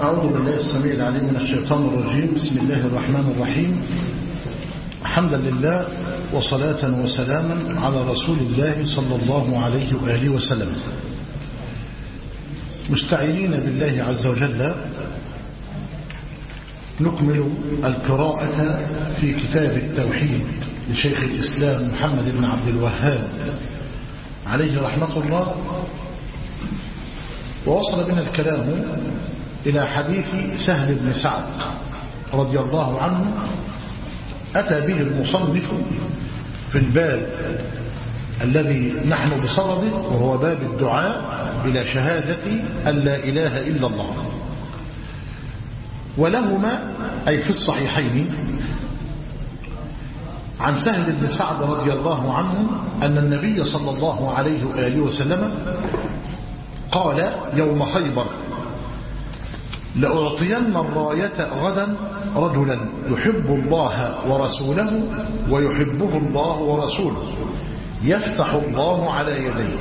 أعوذ بالله السميع العليم من الشيطان الرجيم. بسم الله الرحمن الرحيم. حمدا لله وصلاة وسلاما على رسول الله صلى الله عليه وآله وسلم، مستعينين بالله عز وجل نكمل القراءة في كتاب التوحيد لشيخ الإسلام محمد بن عبد الوهاب عليه رحمة الله. ووصل بنا الكلام إلى حديث سهل بن سعد رضي الله عنه، أتى به المصنف في الباب الذي نحن بصدده، وهو باب الدعاء إلى شهادة أن لا إله إلا الله. ولهما أي في الصحيحين عن سهل بن سعد رضي الله عنه أن النبي صلى الله عليه وآله وسلم قال يوم خيبر: لأعطين الراية غدا رجلا يحب الله ورسوله ويحبه الله ورسوله يفتح الله على يديه.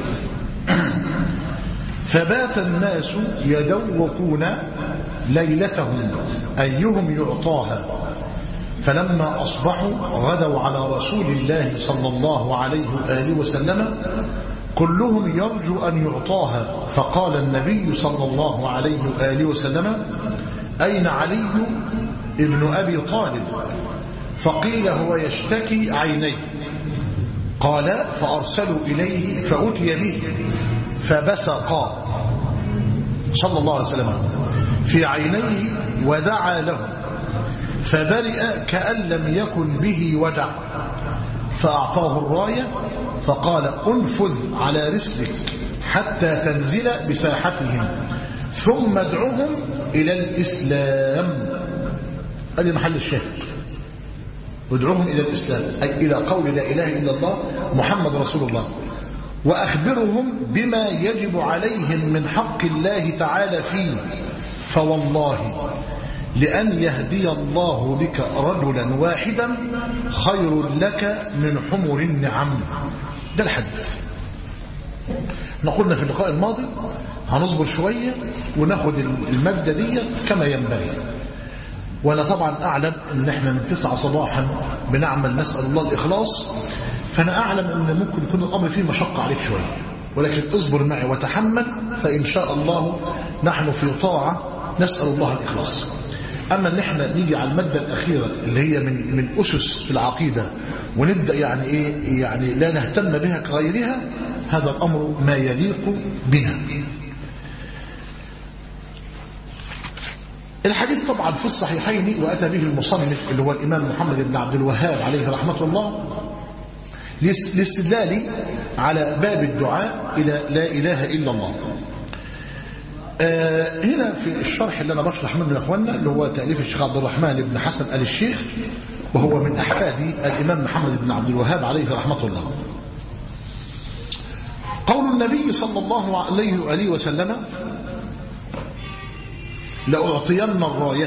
فبات الناس يدوقون ليلتهم أيهم يعطاها، فلما أصبحوا غدوا على رسول الله صلى الله عليه وآله وسلم كلهم يرجو أن يعطاها. فقال النبي صلى الله عليه وآله وسلم: أين علي ابن أبي طالب؟ فقيل: هو يشتكي عينيه. قال: فأرسلوا إليه فأتي به فبسقا صلى الله عليه وسلم في عينيه ودعا له، فبرئ كأن لم يكن به وجع، فأعطاه الراية فقال: انفذ على رسلك حتى تنزل بساحتهم ثم ادعوهم إلى الإسلام. هذا محل الشاهد، وادعوهم إلى الإسلام أي إلى قول لا إله إلا الله محمد رسول الله، وأخبرهم بما يجب عليهم من حق الله تعالى فيه، فوالله لأن يهدي الله بك رجلا واحدا خير لك من حمر النعم. ده الحديث. نقولنا في اللقاء الماضي هنصبر شوية وناخد المادة دي كما ينبغي. وأنا طبعا أعلم أن احنا من 9 صباحا بنعمل نسأل الله الإخلاص، فأنا أعلم أن ممكن يكون الأمر فيه مشقة عليك شوية، ولكن اصبر معي وتحمل، فإن شاء الله نحن في طاعة نسأل الله الإخلاص. أما أن احنا نيجي على المادة الأخيرة اللي هي من أسس في العقيدة ونبدأ يعني لا نهتم بها كغيرها، هذا الأمر ما يليق بنا. الحديث طبعا في الصحيحين، وأتى به المصنف اللي هو الإمام محمد بن عبد الوهاب عليه رحمة الله لاستدلال على باب الدعاء إلى لا إله إلا الله. هنا في الشرح اللي أنا بشرح منه يا أخوانا، اللي هو تأليف الشيخ عبد الرحمن بن حسن آل الشيخ، وهو من أحفاد الإمام محمد بن عبد الوهاب عليه رحمة الله. قول النبي صلى الله عليه وآله وسلم: لأعطين الراية.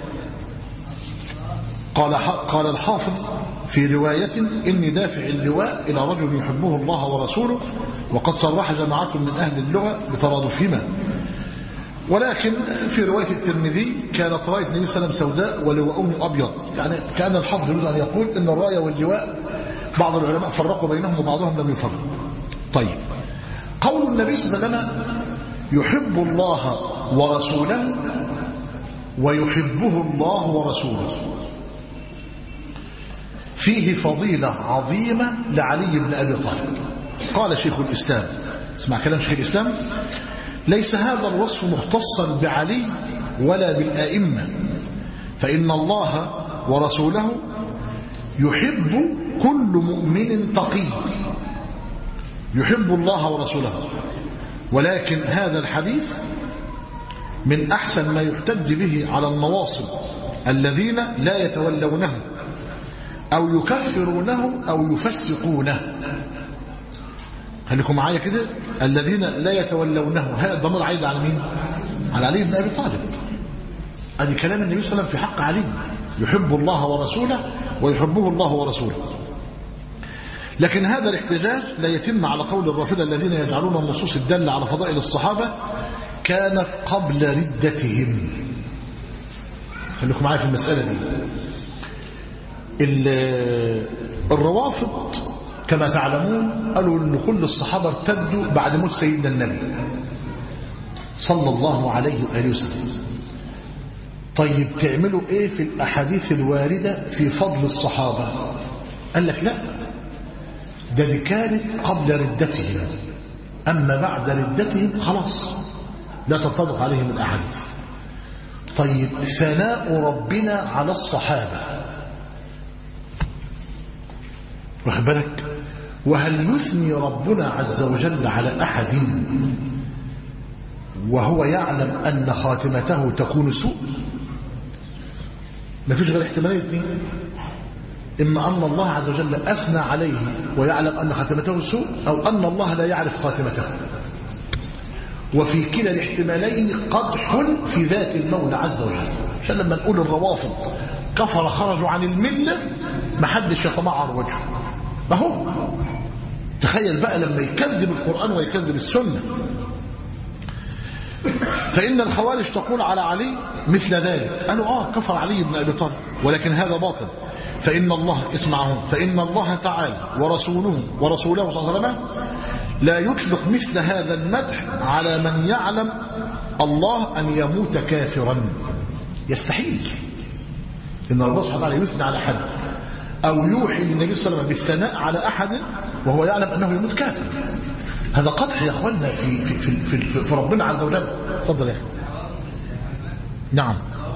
قال الحافظ في رواية: إني دافع اللواء إلى رجل يحبه الله ورسوله، وقد صرح جماعة من أهل اللغة بترادفهما. ولكن في رواية الترمذي كانت راية النبي صلى الله عليه وسلم سوداء ولواءه أبيض، يعني كان الحافظ يريد أن يقول إن الراية واللواء بعض العلماء فرقوا بينهم وبعضهم لم يفرق. طيب، قول النبي صلى الله عليه وسلم: يحب الله ورسوله ويحبه الله ورسوله، فيه فضيلة عظيمة لعلي بن أبي طالب. قال شيخ الإسلام، اسمع كلام شيخ الإسلام: ليس هذا الوصف مختصا بعلي ولا بالآئمة، فإن الله ورسوله يحب كل مؤمن تقي، يحب الله ورسوله. ولكن هذا الحديث من أحسن ما يحتج به على النواصب الذين لا يتولونه أو يكفرونه أو يفسقونه. خليكم معايا كده، الذين لا يتولونه، هذا الضمير عايد على مين؟ على علي بن أبي طالب. ادي كلام النبي صلى الله عليه وسلم في حق علي: يحب الله ورسوله ويحبه الله ورسوله. لكن هذا الاحتجاج لا يتم على قول الرافضة الذين يجعلون النصوص الدالة على فضائل الصحابة كانت قبل ردتهم. خليكم معايا في المسألة دي. الروافض كما تعلمون قالوا أن كل الصحابة ارتدوا بعد موت سيدنا النبي صلى الله عليه وآله وسلم. طيب تعملوا ايه في الأحاديث الواردة في فضل الصحابة؟ قال لك لا، دي كانت قبل ردتهم، أما بعد ردتهم خلاص لا تنطبق عليهم الأحاديث. طيب ثناء ربنا على الصحابة، واخد بالك؟ وهل يثني ربنا عز وجل على أحد وهو يعلم أن خاتمته تكون سوء؟ ما فيش غير احتمالين اثنين، إما أن الله عز وجل أثنى عليه ويعلم أن خاتمته سوء، أو أن الله لا يعرف خاتمته. وفي كلا الاحتمالين قدح في ذات المولى عز وجل. عشان لما نقول الروافض كفر خرجوا عن الملة ما حدش يتمعر وجهه. أهو تخيل بقى لما يكذب القرآن ويكذب السنة. فإن الخوارج تقول على علي مثل ذلك، قالوا كفر علي بن أبي طالب، ولكن هذا باطل. فإن الله، اسمعهم، فإن الله تعالى ورسوله صلى الله عليه وسلم لا يطلق مثل هذا المدح على من يعلم الله أن يموت كافرا. يستحيل إن الله سبحانه وتعالى يثنى على أحد أو يوحي للنبي صلى الله عليه وسلم بالثناء على أحد وهو يعلم أنه يموت كافر. هذا قدح يا أخوانا في ربنا عز وجل. تفضل يا أخي. نعم،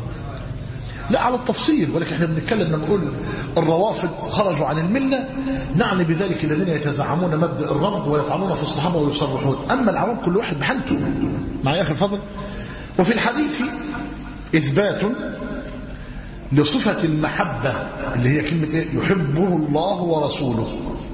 لا على التفصيل، ولكن احنا بنتكلم لما نقول الروافض خرجوا عن الملة نعني بذلك الذين يتزعمون مبدأ الرفض ويطعنون في الصحابة ويصرحون. أما العوام كل واحد بحالته. معي يا أخي الفضل. وفي الحديث إثبات لصفة المحبة اللي هي كلمة يحبه الله ورسوله.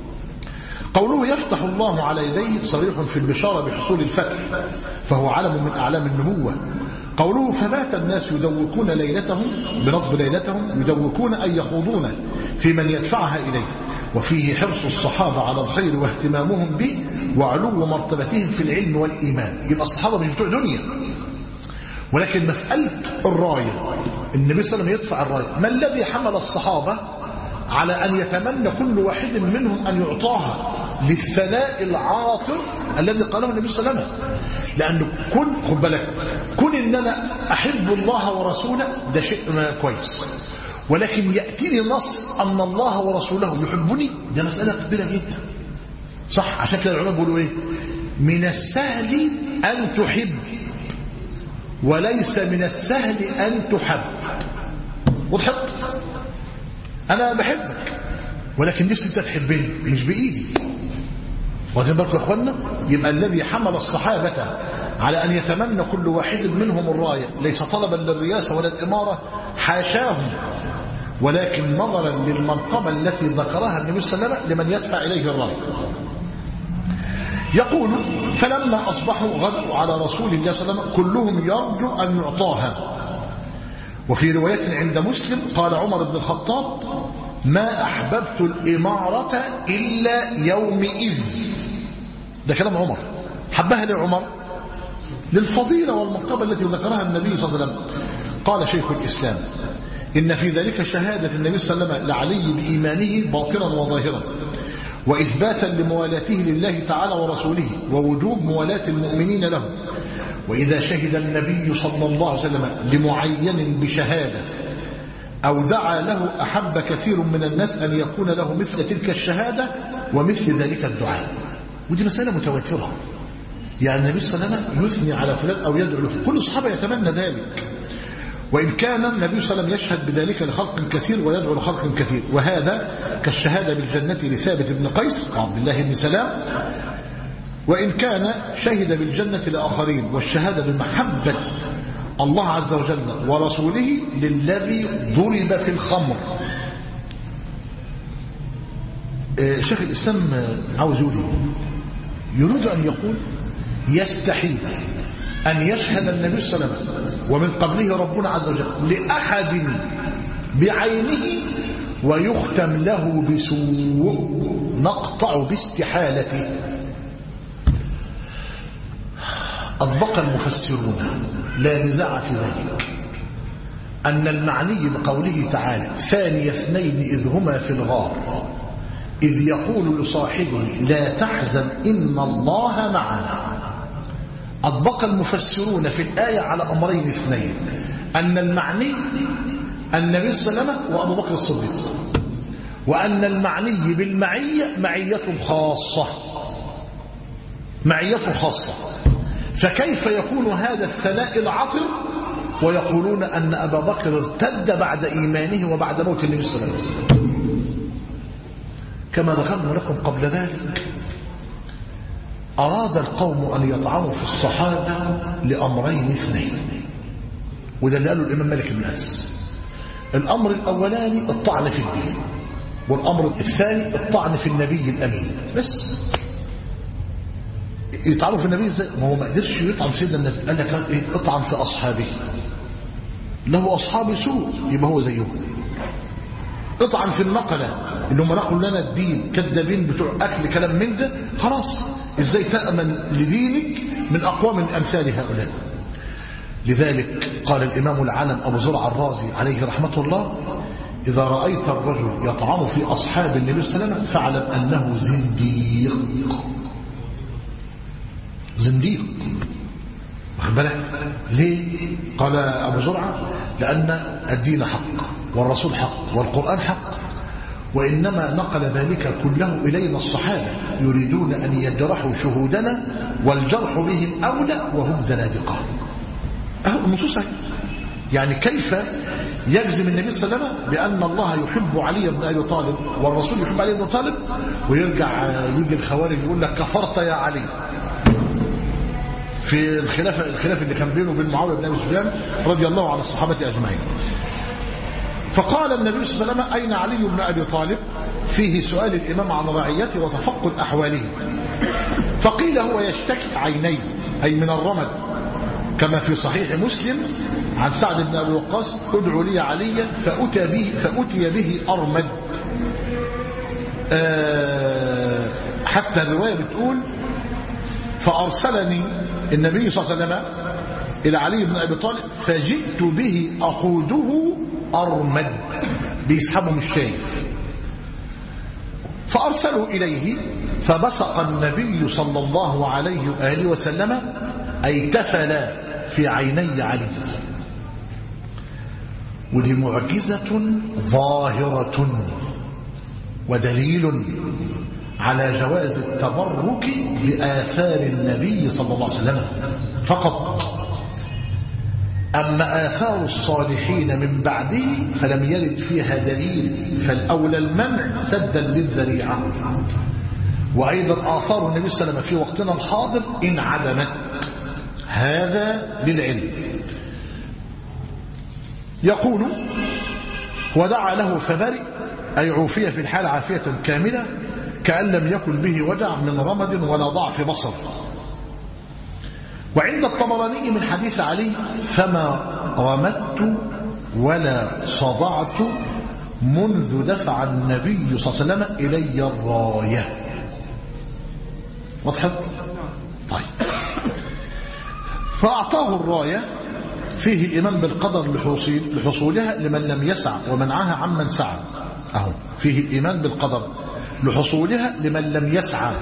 قوله يفتح الله على يديه صريح في البشارة بحصول الفتح، فهو علم من أعلام النبوة. قوله فبات الناس يدوكون ليلتهم، بنصب ليلتهم، يدوكون أي يخوضون في من يدفعها إليه، وفيه حرص الصحابة على الخير واهتمامهم به وعلو مرتبتهم في العلم والإيمان. يبقى الصحابة مش بتوع دنيا، ولكن مسألة الراية النبي صلى الله عليه وسلم يدفع الراية. ما الذي حمل الصحابة على أن يتمنى كل واحد منهم أن يعطاها للثناء العاطر الذي قاله النبي صلى الله عليه وسلم؟ لأنه خد بالك، كون إن أنا أحب الله ورسوله ده شيء كويس، ولكن يأتيني نص أن الله ورسوله يحبني، ده مسألة كبيرة جدا. صح؟ عشان كده العلماء بيقولوا إيه؟ من السهل أن تحب وليس من السهل أن تحب. وضحت؟ أنا بحبك ولكن نفسي أنت تحبني، مش بإيدي. واخدين بالكم يا اخوانا؟ يبقى الذي حمل الصحابة على أن يتمنى كل واحد منهم الراية ليس طلبا للرياسة ولا الإمارة، حاشاهم، ولكن نظرا للمنقبة التي ذكرها النبي صلى الله عليه وسلم لمن يدفع إليه الراية. يقول فلما أصبحوا غدوا على رسول الله صلى الله عليه وسلم كلهم يرجو أن يعطاها. وفي رواية عند مسلم قال عمر بن الخطاب ما أحببت الإمارة إلا يومئذ. ده كلام عمر. حبها لعمر للفضيلة والمنقبة التي ذكرها النبي صلى الله عليه وسلم. قال شيخ الإسلام إن في ذلك شهادة النبي صلى الله عليه وسلم لعلي بإيمانه باطنا وظاهرا، وإثباتا لموالاته لله تعالى ورسوله، ووجوب موالاة المؤمنين له. وإذا شهد النبي صلى الله عليه وسلم لمعين بشهادة أو دعا له أحب كثير من الناس أن يكون له مثل تلك الشهادة ومثل ذلك الدعاء. ودي مسألة متواترة، يعني النبي صلى الله عليه وسلم يثني على فلان أو يدعو له، كل الصحابة يتمنى ذلك. وإن كان النبي صلى الله عليه وسلم يشهد بذلك لخلق كثير ويدعو لخلق كثير، وهذا كالشهادة بالجنة لثابت بن قيس وعبد الله بن سلام. وإن كان شهد بالجنة لآخرين، والشهادة بمحبة الله عز وجل ورسوله للذي ضرب في الخمر. شيخ الإسلام عاوز يريد أن يقول يستحيل أن يشهد النبي صلى الله عليه وسلم ومن قبله ربنا عز وجل لأحد بعينه ويختم له بسوء نقطع باستحالته. أطبق المفسرون لا نزاع في ذلك أن المعني بقوله تعالى ثاني اثنين إذ هما في الغار إذ يقول لصاحبه لا تحزن إن الله معنا. أطبق المفسرون في الآية على أمرين اثنين، أن المعني النبي صلى الله عليه وسلم وأبو بكر الصديق، وأن المعني بالمعية معية خاصة، معية خاصة. فكيف يكون هذا الثناء العطر ويقولون أن أبا بكر ارتد بعد إيمانه وبعد موت النبي صلى الله عليه وسلم؟ كما ذكرنا لكم قبل ذلك أراد القوم أن يطعنوا في الصحابة لأمرين اثنين، وده اللي قاله الإمام مالك بن أنس. الأمر الأولاني الطعن في الدين، والأمر الثاني الطعن في النبي الأمين. بس يطعنوا في النبي ازاي؟ ما هو ما قدرش يطعن سيدنا النبي، قال لك ايه؟ اطعن في أصحابه، له أصحاب سوء يبقى هو زيهم. اطعن في النقلة اللي هم نقلوا لنا الدين كذابين بتوع أكل كلام من ده، خلاص ازاي تأمن لدينك من أقوام من أمثال هؤلاء؟ لذلك قال الإمام العالم أبو زرع الرازي عليه رحمة الله إذا رأيت الرجل يطعن في أصحاب النبي صلى الله عليه وسلم فاعلم أنه زنديق. زنديق، واخد بالك ليه؟ قال أبو زرعة لأن الدين حق والرسول حق والقرآن حق، وإنما نقل ذلك كله إلينا الصحابة يريدون أن يجرحوا شهودنا والجرح بهم أولى وهم زنادقة. النصوص يعني كيف يجزم النبي صلى الله عليه وسلم بأن الله يحب علي بن أبي طالب والرسول يحب علي بن طالب، ويرجع يجي الخوارج يقول لك كفرت يا علي في الخلاف اللي كان بينه وبين معاوية بن أبي سفيان رضي الله عن الصحابة أجمعين. فقال النبي صلى الله عليه وسلم أين علي بن أبي طالب؟ فيه سؤال الإمام عن رعيته وتفقد أحواله. فقيل هو يشتكي عينيه أي من الرمد، كما في صحيح مسلم عن سعد بن أبي وقاص ادعوا لي عليا فأتي به أرمد. حتى الرواية بتقول فأرسلني النبي صلى الله عليه وسلم إلى علي بن أبي طالب فجئت به أقوده أرمد، بيسحبه مش شايف. فأرسلوا إليه فبصق النبي صلى الله عليه وآله وسلم أي تفل في عيني علي. ودي معجزة ظاهرة ودليل على جواز التبرك بآثار النبي صلى الله عليه وسلم فقط. أما آثار الصالحين من بعده فلم يرد فيها دليل، فالأولى المنع سدا للذريعة. وأيضا آثار النبي صلى الله عليه وسلم في وقتنا الحاضر إن عدمت، هذا للعلم. يقول ودعا له فبرئ أي عوفية في الحال عافية كاملة كأن لم يكن به وجع من رمد ولا ضعف بصر. وعند الطبراني من حديث علي فما رمدت ولا صدعت منذ دفع النبي صلى الله عليه وسلم إلي الراية. وضحت؟ طيب. فأعطاه الراية فيه الإيمان بالقدر لحصولها لمن لم يسع ومنعها عمن سعى. أهو فيه الإيمان بالقدر لحصولها لمن لم يسعى.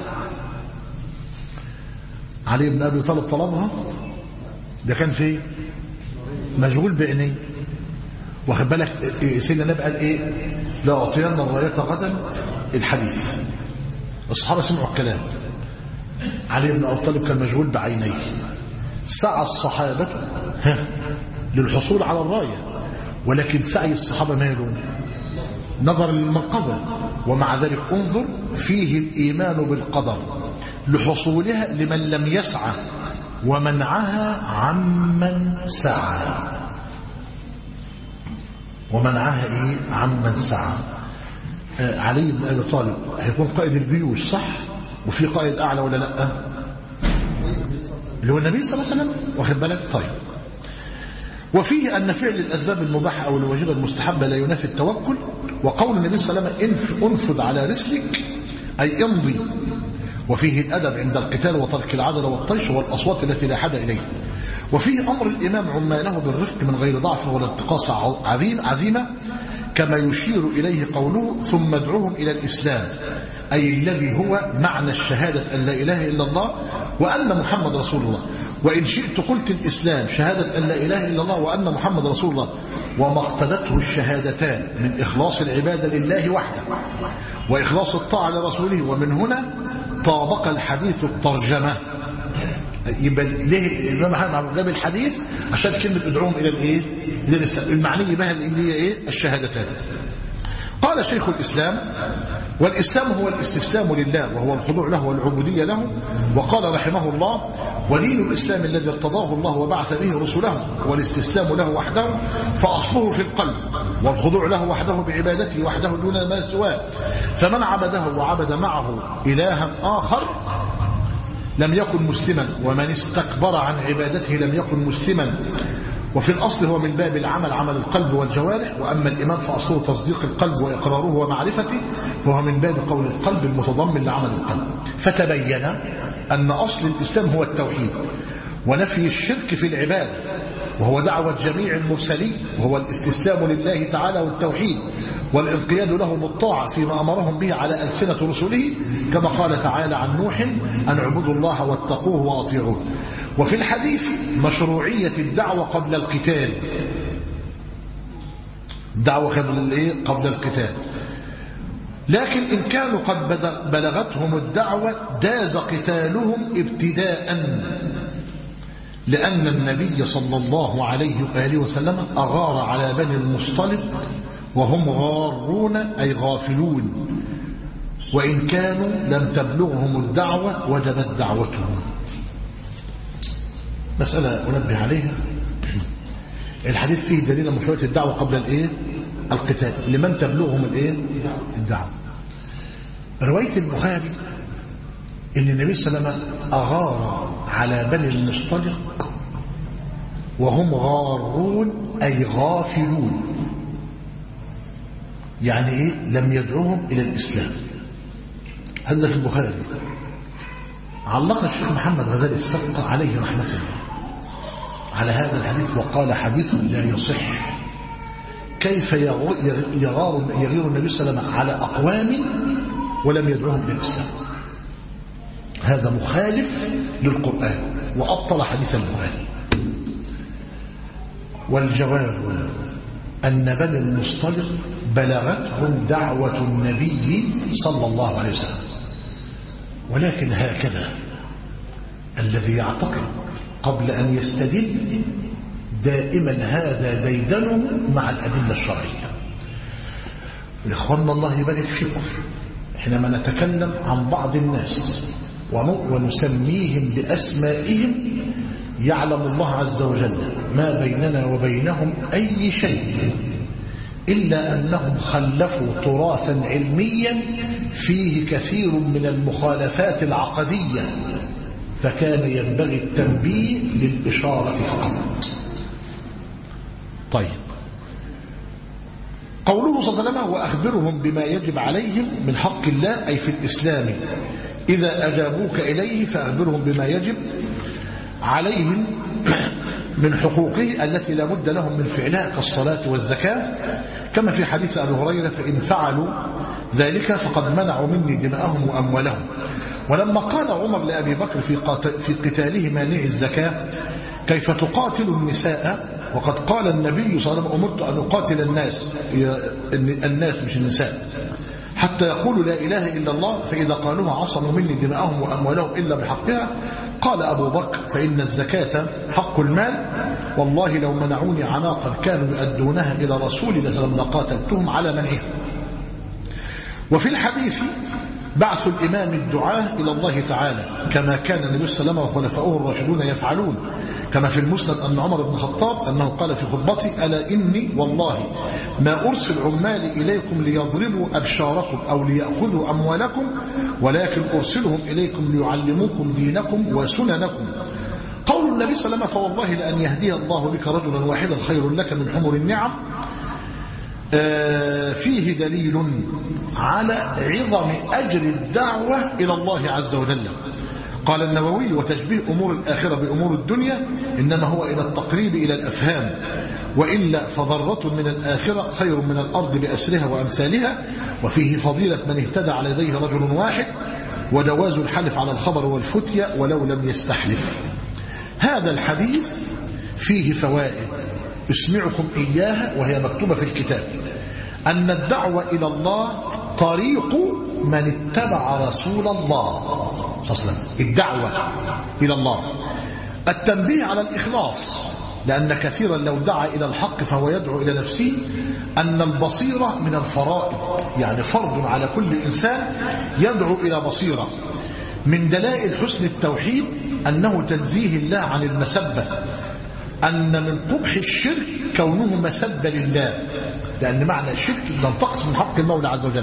علي بن أبي طالب طلبها، ده كان فيه مشغول بعينيه، واخد بالك. سيدنا النبي قال ايه؟ لا أعطينا الراية غدا. الحديث الصحابة سمعوا الكلام، علي بن أبي طالب كان مشغول بعينيه. سعى الصحابة للحصول على الراية، ولكن سعي الصحابة ماله؟ نظر للمنقبة. ومع ذلك انظر فيه الإيمان بالقدر لحصولها لمن لم يسعى ومنعها عمن سعى. ومنعها ايه؟ عمن سعى. علي بن أبي طالب هيكون قائد الجيوش صح؟ وفي قائد أعلى ولا لا؟ اللي هو النبي صلى الله عليه وسلم، واخد بالك. طيب. وفيه أن فعل الأسباب المباحة أو الواجبة المستحبة لا ينافي التوكل. وقول النبي صلى الله عليه وسلم انفذ على رسلك أي امضي. وفيه الأدب عند القتال وترك العدل والطيش والأصوات التي لا حد إليه. وفيه أمر الإمام عماله بالرفق من غير ضعف ولا انتقاص عزيمة، كما يشير إليه قوله ثم ادعوهم إلى الإسلام، أي الذي هو معنى الشهادة أن لا إله إلا الله وأن محمد رسول الله. وإن شئت قلت الإسلام شهادة أن لا إله إلا الله وأن محمد رسول الله، وما اقتضته الشهادتان من إخلاص العبادة لله وحده وإخلاص الطاعة لرسوله. ومن هنا طابق الحديث الترجمة. يبقى ليه الإمام أحمد جاب الحديث؟ عشان كلمة ادعوهم إلى الإيه؟ إلى الإسلام، المعني بها اللي هي إيه؟ الشهادتان. قال شيخ الإسلام: والإسلام هو الاستسلام لله وهو الخضوع له والعبودية له. وقال رحمه الله: ودين الإسلام الذي ارتضاه الله وبعث به رسله والاستسلام له وحده، فأصله في القلب، والخضوع له وحده بعبادته وحده دون ما سواه. فمن عبده وعبد معه إلها آخر لم يكن مسلما، ومن استكبر عن عبادته لم يكن مسلما. وفي الأصل هو من باب العمل، عمل القلب والجوارح. وأما الإيمان فأصله تصديق القلب وإقراره ومعرفته، فهو من باب قول القلب المتضمن لعمل القلب. فتبين أن أصل الإسلام هو التوحيد ونفي الشرك في العبادة، وهو دعوة جميع المرسلين، وهو الاستسلام لله تعالى والتوحيد والانقياد له بالطاعة فيما أمرهم به على ألسنة رسله، كما قال تعالى عن نوح: أن اعبدوا الله واتقوه وأطيعوه. وفي الحديث مشروعية الدعوة قبل القتال، دعوة قبل القتال. لكن إن كانوا قد بلغتهم الدعوة جاز قتالهم ابتداء، لأن النبي صلى الله عليه وآله وسلم أغار على بني المصطلق وهم غارون أي غافلون، وإن كانوا لم تبلغهم الدعوة وجبت دعوتهم. مسألة أنبه عليها: الحديث فيه دليل مشروعية الدعوة قبل القتال لمن تبلغهم الدعوة. رواية البخاري إن النبي صلى الله عليه وسلم أغار على بني المصطلق وهم غارون أي غافلون، يعني لم يدعوهم إلى الإسلام. هذا في البخاري. علق الشيخ محمد غزالي السبق عليه رحمة الله على هذا الحديث وقال: حديث لا يصح. كيف يغير النبي صلى الله عليه وسلم على أقوام ولم يدعوهم إلى الإسلام؟ هذا مخالف للقرآن وأبطل حديث البخاري. والجواب أن بني المصطلق بلغتهم دعوة النبي صلى الله عليه وسلم، ولكن هكذا الذي يعتقد قبل أن يستدل دائما هذا ديدنه مع الأدلة الشرعية. إخواننا الله يبارك فيكم، حينما نتكلم عن بعض الناس ونسميهم بأسمائهم يعلم الله عز وجل ما بيننا وبينهم أي شيء، إلا أنهم خلفوا تراثا علميا فيه كثير من المخالفات العقدية، فكان ينبغي التنبيه للإشارة فقط. طيب، قوله صلى الله عليه وسلم: وأخبرهم بما يجب عليهم من حق الله، أي في الإسلام، إذا أجابوك إليه فأخبرهم بما يجب عليهم من حقوقه التي لا بد لهم من فعلها كالصلاة والزكاة، كما في حديث أبي هريرة: فإن فعلوا ذلك فقد منعوا مني دماءهم وأموالهم. ولما قال عمر لأبي بكر في قتاله مانع الزكاة: كيف تقاتل النساء وقد قال النبي صلى الله عليه وسلم: أمرت أن أقاتل الناس مش النساء حتى يقولوا لا إله إلا الله، فإذا قالوها عصموا مني دماءهم وأموالهم إلا بحقها. قال أبو بكر: فإن الزكاة حق المال، والله لو منعوني عناقا كانوا يؤدونها إلى رسول الله صلى الله عليه وسلم لقاتلتهم على منعها. وفي الحديث بعث الإمام الدعاة إلى الله تعالى، كما كان النبي صلى الله عليه وسلم وخلفاؤه الراشدون يفعلون، كما في المسند أن عمر بن الخطاب أنه قال في خطبته: ألا إني والله ما أرسل عمالي إليكم ليضربوا أبشاركم أو ليأخذوا أموالكم، ولكن أرسلهم إليكم ليعلموكم دينكم وسننكم. قول النبي صلى الله عليه وسلم: فوالله لأن يهدي الله بك رجلا واحدا خير لك من حمر النعم، فيه دليل على عظم أجر الدعوة إلى الله عز وجل. قال النووي: وتشبيه أمور الآخرة بأمور الدنيا إنما هو إلى التقريب إلى الأفهام، وإلا فضرة من الآخرة خير من الأرض بأسرها وأمثالها. وفيه فضيلة من اهتدى على يديه رجل واحد، وجواز الحلف على الخبر والفتية ولو لم يستحلف. هذا الحديث فيه فوائد أسمعكم إياها وهي مكتوبة في الكتاب. أن الدعوة إلى الله طريق من اتبع رسول الله صلى الله عليه وسلم. الدعوة إلى الله، التنبيه على الإخلاص، لأن كثيرا لو دعا إلى الحق فهو يدعو إلى نفسه. أن البصيرة من الفرائض، يعني فرض على كل إنسان يدعو إلى بصيرة. من دلائل حسن التوحيد أنه تنزيه الله عن المسبة، أن من قبح الشرك كونه مسبة لله، لأن معنى الشرك ننتقص من حق المولى عز وجل.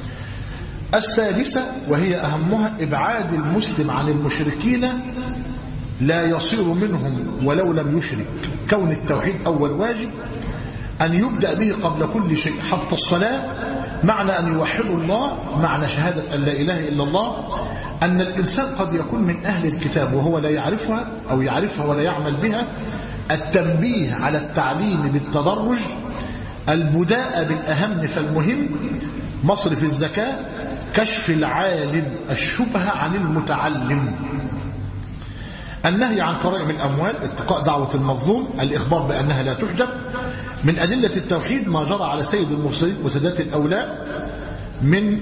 السادسة وهي أهمها: إبعاد المسلم عن المشركين لا يصير منهم ولو لم يشرك. كون التوحيد أول واجب، أن يبدأ به قبل كل شيء حتى الصلاة، معنى أن يوحدوا الله، معنى شهادة أن لا إله إلا الله. أن الإنسان قد يكون من أهل الكتاب وهو لا يعرفها أو يعرفها ولا يعمل بها. التنبيه على التعليم بالتدرج. البداء بالأهم فالمهم، مصرف الزكاة. كشف العالم الشبهة عن المتعلم. النهي عن كرائم الأموال، اتقاء دعوة المظلوم، الإخبار بأنها لا تحجب. من أدلة التوحيد ما جرى على سيد المرسلين وسادات الأولاء من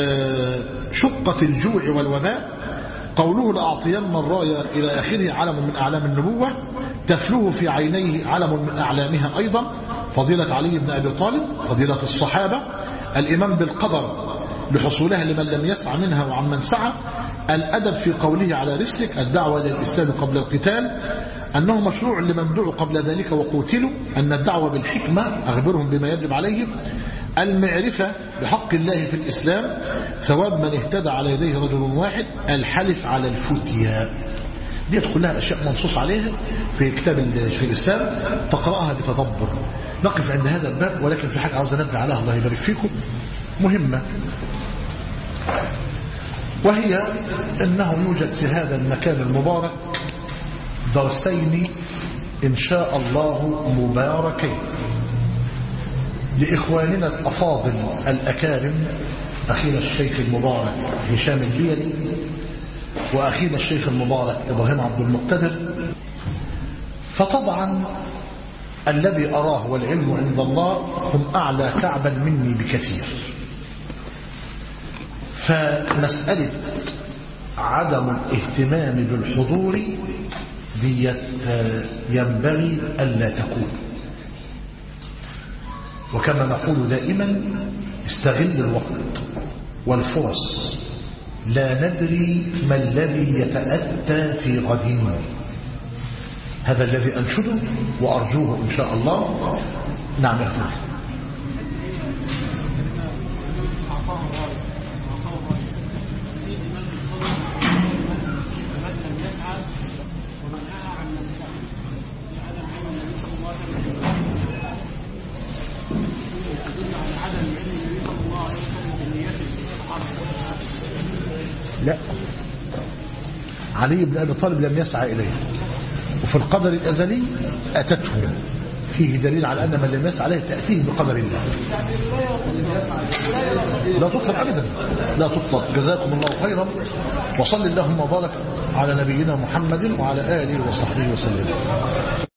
شقة الجوع والوباء. قوله: لأعطين الراية إلى آخره، علم من أعلام النبوة. تفلوه في عينيه، علم من أعلامها أيضا. فضيلة علي بن أبي طالب، فضيلة الصحابة. الإيمان بالقدر لحصولها لمن لم يسعى منها وعمن سعى. الأدب في قوله على رسلك، الدعوة للإسلام قبل القتال، أنه مشروع لمن دعوا قبل ذلك وقوتلوا. أن الدعوة بالحكمة، أخبرهم بما يجب عليهم. المعرفة بحق الله في الإسلام، ثواب من اهتدى على يديه رجل واحد. الحلف على الفتية، دي كلها أشياء منصوص عليها في كتاب شيخ الإسلام، تقرأها بتدبر. نقف عند هذا الباب، ولكن في حاجة عاوز أنبه عليها الله يبارك فيكم مهمة، وهي أنه يوجد في هذا المكان المبارك درسين إن شاء الله مباركين لإخواننا الأفاضل الأكارم، أخينا الشيخ المبارك هشام البيلي، وأخينا الشيخ المبارك إبراهيم عبد المقتدر. فطبعا الذي أراه والعلم عند الله هم أعلى كعبا مني بكثير. فمسألة عدم الاهتمام بالحضور دي ينبغي ألا تكون. وكما نقول دائما: استغل الوقت والفرص، لا ندري ما الذي يتأتى في غد. هذا الذي أنشده وأرجوه إن شاء الله. نعم يا أخي. لا، علي بن أبي طالب لم يسعى إليه، وفي القدر الأزلي أتته، فيه دليل على أن من لم يسعى عليه تأتيه بقدر الله. لا تطلب أبدا، لا تطلب. جزاكم الله خيرا، وصل اللهم وبارك على نبينا محمد وعلى آله وصحبه وسلم.